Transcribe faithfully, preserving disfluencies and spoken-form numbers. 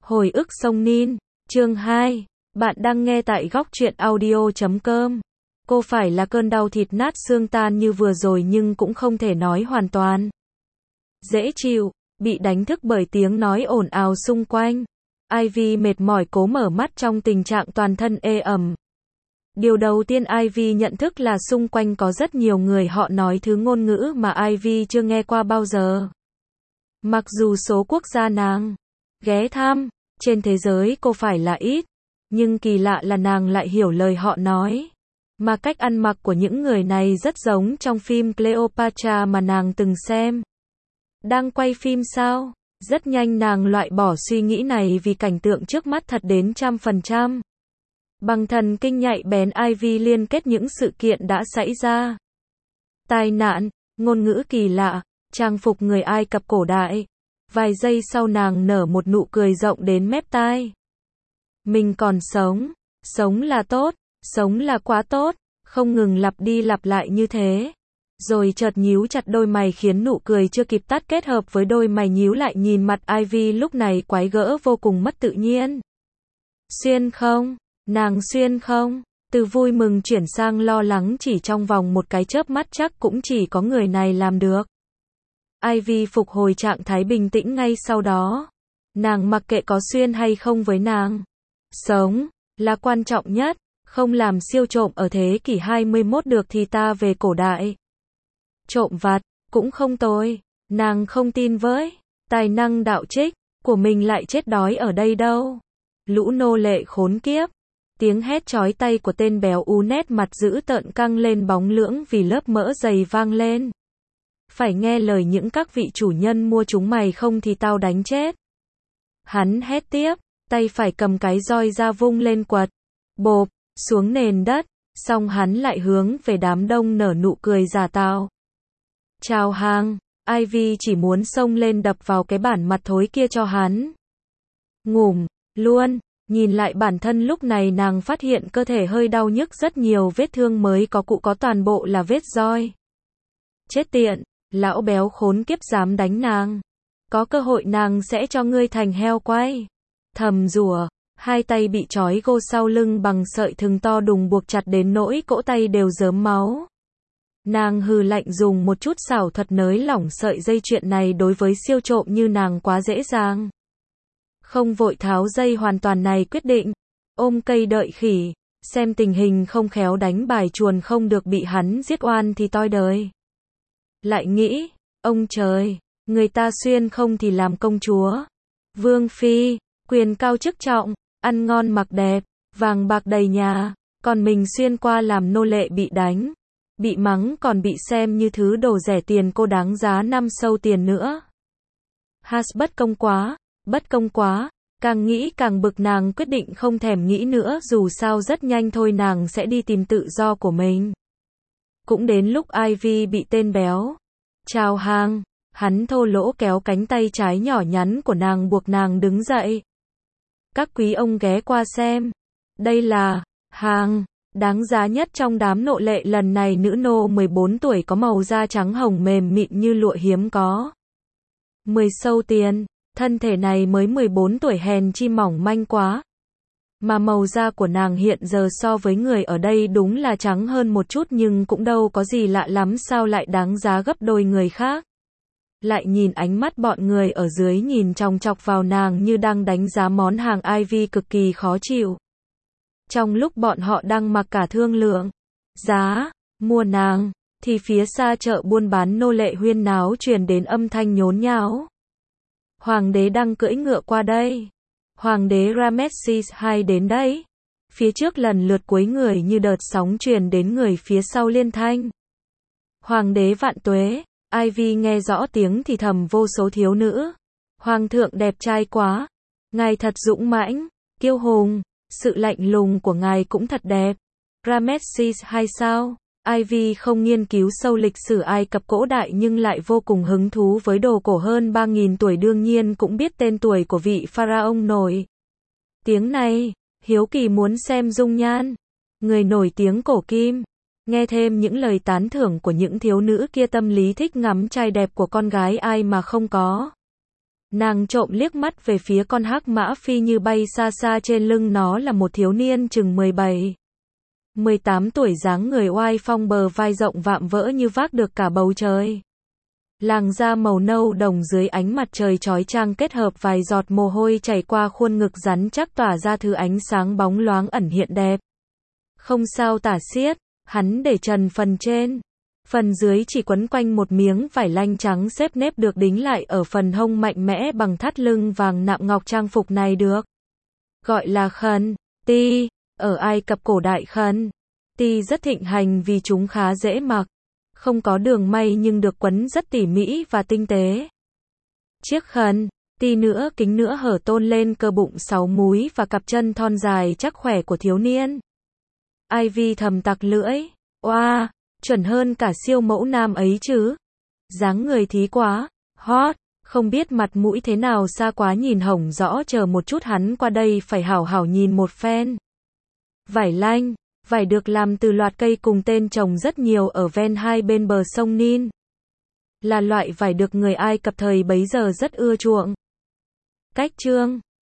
Hồi ức sông Nin, chương hai. Bạn đang nghe tại góc truyện audio chấm com. Cô phải là cơn đau thịt nát xương tan như vừa rồi nhưng cũng không thể nói hoàn toàn dễ chịu, bị đánh thức bởi tiếng nói ồn ào xung quanh. Ivy mệt mỏi cố mở mắt trong tình trạng toàn thân ê ẩm. Điều đầu tiên Ivy nhận thức là xung quanh có rất nhiều người họ nói thứ ngôn ngữ mà Ivy chưa nghe qua bao giờ. Mặc dù số quốc gia nàng ghé thăm trên thế giới cô phải là ít, nhưng kỳ lạ là nàng lại hiểu lời họ nói. Mà cách ăn mặc của những người này rất giống trong phim Cleopatra mà nàng từng xem. Đang quay phim sao? Rất nhanh nàng loại bỏ suy nghĩ này vì cảnh tượng trước mắt thật đến trăm phần trăm. Bằng thần kinh nhạy bén Ivy liên kết những sự kiện đã xảy ra. Tai nạn, ngôn ngữ kỳ lạ, trang phục người Ai Cập cổ đại. Vài giây sau nàng nở một nụ cười rộng đến mép tai. Mình còn sống, sống là tốt, sống là quá tốt, không ngừng lặp đi lặp lại như thế. Rồi chợt nhíu chặt đôi mày khiến nụ cười chưa kịp tắt kết hợp với đôi mày nhíu lại nhìn mặt Ivy lúc này quái gở vô cùng mất tự nhiên. Xuyên không? Nàng xuyên không? Từ vui mừng chuyển sang lo lắng chỉ trong vòng một cái chớp mắt chắc cũng chỉ có người này làm được. Ivy phục hồi trạng thái bình tĩnh ngay sau đó. Nàng mặc kệ có xuyên hay không với nàng. Sống là quan trọng nhất, không làm siêu trộm ở thế kỷ hai mươi mốt được thì ta về cổ đại. Trộm vặt cũng không tồi, nàng không tin với tài năng đạo trích của mình lại chết đói ở đây đâu. Lũ nô lệ khốn kiếp. Tiếng hét chói tay của tên béo ú nét mặt dữ tợn căng lên bóng lưỡng vì lớp mỡ dày vang lên. Phải nghe lời những các vị chủ nhân mua chúng mày không thì tao đánh chết. Hắn hét tiếp, tay phải cầm cái roi ra vung lên quật. Bộp, xuống nền đất, xong hắn lại hướng về đám đông nở nụ cười giả tạo. Chào hàng, Ivy chỉ muốn xông lên đập vào cái bản mặt thối kia cho hắn. Ngủm, luôn, nhìn lại bản thân lúc này nàng phát hiện cơ thể hơi đau nhức rất nhiều vết thương mới có cụ có toàn bộ là vết roi. Chết tiện, lão béo khốn kiếp dám đánh nàng. Có cơ hội nàng sẽ cho ngươi thành heo quay. Thầm rủa, hai tay bị trói gô sau lưng bằng sợi thừng to đùng buộc chặt đến nỗi cỗ tay đều rớm máu. Nàng hừ lạnh dùng một chút xảo thuật nới lỏng sợi dây chuyện này đối với siêu trộm như nàng quá dễ dàng. Không vội tháo dây hoàn toàn này quyết định. Ôm cây đợi khỉ, xem tình hình không khéo đánh bài chuồn không được bị hắn giết oan thì toi đời. Lại nghĩ, ông trời, người ta xuyên không thì làm công chúa. Vương phi, quyền cao chức trọng, ăn ngon mặc đẹp, vàng bạc đầy nhà, còn mình xuyên qua làm nô lệ bị đánh, bị mắng còn bị xem như thứ đồ rẻ tiền cô đáng giá năm sâu tiền nữa. Has bất công quá, bất công quá, càng nghĩ càng bực nàng quyết định không thèm nghĩ nữa dù sao rất nhanh thôi nàng sẽ đi tìm tự do của mình. Cũng đến lúc Ivy bị tên béo chào hàng, hắn thô lỗ kéo cánh tay trái nhỏ nhắn của nàng buộc nàng đứng dậy. Các quý ông ghé qua xem. Đây là hàng đáng giá nhất trong đám nô lệ lần này nữ nô mười bốn tuổi có màu da trắng hồng mềm mịn như lụa hiếm có. mười sâu tiền, thân thể này mới mười bốn tuổi hèn chi mỏng manh quá. Mà màu da của nàng hiện giờ so với người ở đây đúng là trắng hơn một chút nhưng cũng đâu có gì lạ lắm sao lại đáng giá gấp đôi người khác. Lại nhìn ánh mắt bọn người ở dưới nhìn chòng chọc vào nàng như đang đánh giá món hàng Ivy cực kỳ khó chịu. Trong lúc bọn họ đang mặc cả thương lượng giá mua nàng, thì phía xa chợ buôn bán nô lệ huyên náo truyền đến âm thanh nhốn nháo. Hoàng đế đang cưỡi ngựa qua đây. Hoàng đế Ramesses hai đến đấy. Phía trước lần lượt cuối người như đợt sóng truyền đến người phía sau liên thanh. Hoàng đế vạn tuế. Ivy nghe rõ tiếng thì thầm vô số thiếu nữ. Hoàng thượng đẹp trai quá. Ngài thật dũng mãnh, kiêu hùng. Sự lạnh lùng của ngài cũng thật đẹp. Ramesses hai sao? Ivy không nghiên cứu sâu lịch sử Ai Cập cổ đại nhưng lại vô cùng hứng thú với đồ cổ hơn ba nghìn tuổi đương nhiên cũng biết tên tuổi của vị pharaoh nổi tiếng này, hiếu kỳ muốn xem dung nhan người nổi tiếng cổ kim, nghe thêm những lời tán thưởng của những thiếu nữ kia tâm lý thích ngắm trai đẹp của con gái ai mà không có. Nàng trộm liếc mắt về phía con hắc mã phi như bay xa xa trên lưng nó là một thiếu niên chừng mười bảy, mười tám tuổi, dáng người oai phong, bờ vai rộng vạm vỡ như vác được cả bầu trời. Làn da màu nâu đồng dưới ánh mặt trời chói chang kết hợp vài giọt mồ hôi chảy qua khuôn ngực rắn chắc tỏa ra thứ ánh sáng bóng loáng ẩn hiện đẹp. Không sao tả xiết, hắn để trần phần trên. Phần dưới chỉ quấn quanh một miếng vải lanh trắng xếp nếp được đính lại ở phần hông mạnh mẽ bằng thắt lưng vàng nạm ngọc. Trang phục này được gọi là khăn ti. Ở Ai Cập cổ đại, khăn ti rất thịnh hành vì chúng khá dễ mặc, không có đường may nhưng được quấn rất tỉ mỉ và tinh tế. Chiếc khăn ti nữa kính nữa hở tôn lên cơ bụng sáu múi và cặp chân thon dài chắc khỏe của thiếu niên. Ivy thầm tặc lưỡi, oa, chuẩn hơn cả siêu mẫu nam ấy chứ. Dáng người thí quá, hot, không biết mặt mũi thế nào, xa quá nhìn hổng rõ, chờ một chút hắn qua đây phải hảo hảo nhìn một phen. Vải lanh, vải được làm từ loạt cây cùng tên trồng rất nhiều ở ven hai bên bờ sông Nin. Là loại vải được người Ai Cập thời bấy giờ rất ưa chuộng. Cách chương